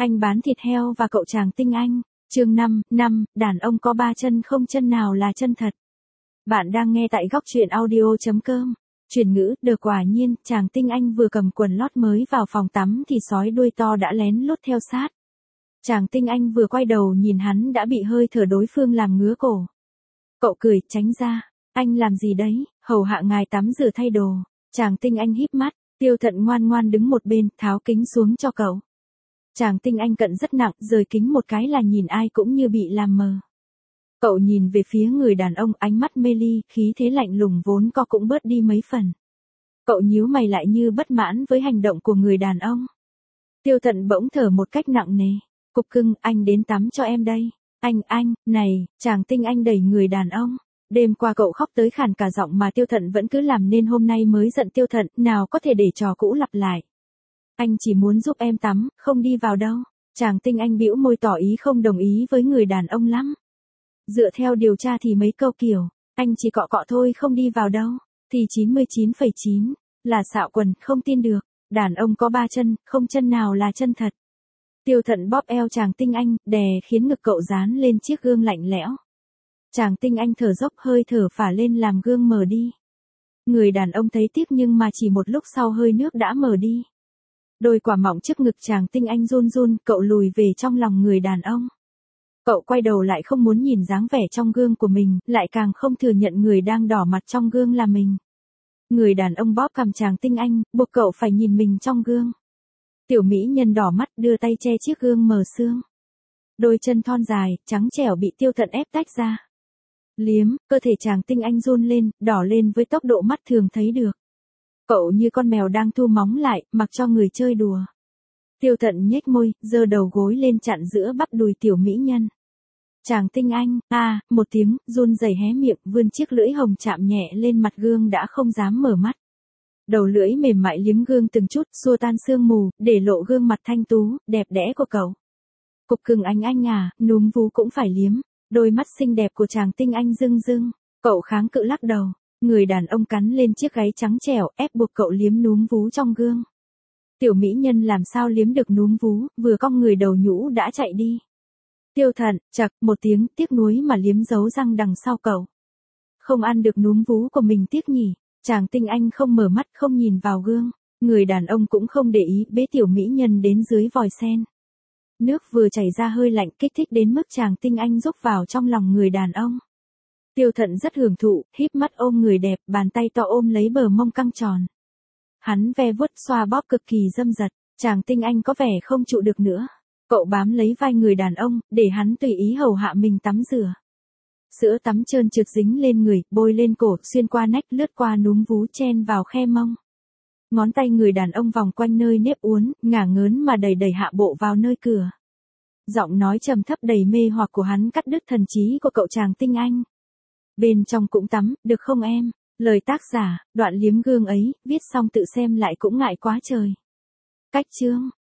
Anh bán thịt heo và cậu chàng tinh anh. Chương 5, đàn ông có ba chân không chân nào là chân thật. Bạn đang nghe tại góc truyện audio.com. Chuyển ngữ, được quả nhiên, chàng tinh anh vừa cầm quần lót mới vào phòng tắm thì sói đuôi to đã lén lút theo sát. Chàng tinh anh vừa quay đầu nhìn hắn đã bị hơi thở đối phương làm ngứa cổ. Cậu cười, tránh ra. Anh làm gì đấy, hầu hạ ngài tắm rửa thay đồ. Chàng tinh anh híp mắt, Tiêu Thận ngoan ngoan đứng một bên, tháo kính xuống cho cậu. Chàng tinh anh cận rất nặng, rời kính một cái là nhìn ai cũng như bị làm mờ. Cậu nhìn về phía người đàn ông, ánh mắt mê ly, khí thế lạnh lùng vốn có cũng bớt đi mấy phần. Cậu nhíu mày lại như bất mãn với hành động của người đàn ông. Tiêu Thận bỗng thở một cách nặng nề. Cục cưng, anh đến tắm cho em đây. Anh, này, chàng tinh anh đẩy người đàn ông. Đêm qua cậu khóc tới khàn cả giọng mà Tiêu Thận vẫn cứ làm nên hôm nay mới giận Tiêu Thận, nào có thể để trò cũ lặp lại. Anh chỉ muốn giúp em tắm, không đi vào đâu. Chàng tinh anh bĩu môi tỏ ý không đồng ý với người đàn ông lắm. Dựa theo điều tra thì mấy câu kiểu, anh chỉ cọ cọ thôi không đi vào đâu, thì 99,9 là xạo quần, không tin được. Đàn ông có ba chân, không chân nào là chân thật. Tiêu Thận bóp eo chàng tinh anh, đè khiến ngực cậu dán lên chiếc gương lạnh lẽo. Chàng tinh anh thở dốc, hơi thở phả lên làm gương mờ đi. Người đàn ông thấy tiếc nhưng mà chỉ một lúc sau hơi nước đã mờ đi. Đôi quả mọng trước ngực chàng tinh anh run run, cậu lùi về trong lòng người đàn ông. Cậu quay đầu lại không muốn nhìn dáng vẻ trong gương của mình, lại càng không thừa nhận người đang đỏ mặt trong gương là mình. Người đàn ông bóp cằm chàng tinh anh, buộc cậu phải nhìn mình trong gương. Tiểu mỹ nhân đỏ mắt đưa tay che chiếc gương mờ sương. Đôi chân thon dài, trắng trẻo bị Tiêu Thận ép tách ra. Liếm, cơ thể chàng tinh anh run lên, đỏ lên với tốc độ mắt thường thấy được. Cậu như con mèo đang thu móng lại, mặc cho người chơi đùa. Tiêu Thận nhếch môi, giơ đầu gối lên chặn giữa bắp đùi tiểu mỹ nhân. Chàng tinh anh, một tiếng, run rẩy hé miệng, vươn chiếc lưỡi hồng chạm nhẹ lên mặt gương đã không dám mở mắt. Đầu lưỡi mềm mại liếm gương từng chút, xua tan sương mù, để lộ gương mặt thanh tú, đẹp đẽ của cậu. Cục cưng anh à, núm vú cũng phải liếm. Đôi mắt xinh đẹp của chàng tinh anh rưng rưng. Cậu kháng cự lắc đầu. Người đàn ông cắn lên chiếc gáy trắng trẻo, ép buộc cậu liếm núm vú trong gương. Tiểu mỹ nhân làm sao liếm được núm vú, vừa cong người đầu nhũ đã chạy đi. Tiêu Thận, chậc, một tiếng, tiếc nuối mà liếm dấu răng đằng sau cậu. Không ăn được núm vú của mình tiếc nhỉ. Chàng tinh anh không mở mắt, không nhìn vào gương. Người đàn ông cũng không để ý, bế tiểu mỹ nhân đến dưới vòi sen. Nước vừa chảy ra hơi lạnh, kích thích đến mức chàng tinh anh rúc vào trong lòng người đàn ông. Tiêu Thận rất hưởng thụ, híp mắt ôm người đẹp, bàn tay to ôm lấy bờ mông căng tròn. Hắn ve vuốt xoa bóp cực kỳ dâm dật, chàng tinh anh có vẻ không trụ được nữa. Cậu bám lấy vai người đàn ông, để hắn tùy ý hầu hạ mình tắm rửa. Sữa tắm trơn trượt dính lên người, bôi lên cổ, xuyên qua nách, lướt qua núm vú, chen vào khe mông. Ngón tay người đàn ông vòng quanh nơi nếp uốn, ngả ngớn mà đẩy hạ bộ vào nơi cửa. Giọng nói trầm thấp đầy mê hoặc của hắn cắt đứt thần trí của cậu chàng tinh anh. Bên trong cũng tắm, được không em? Lời tác giả, đoạn liếm gương ấy, viết xong tự xem lại cũng ngại quá trời. Cách chương.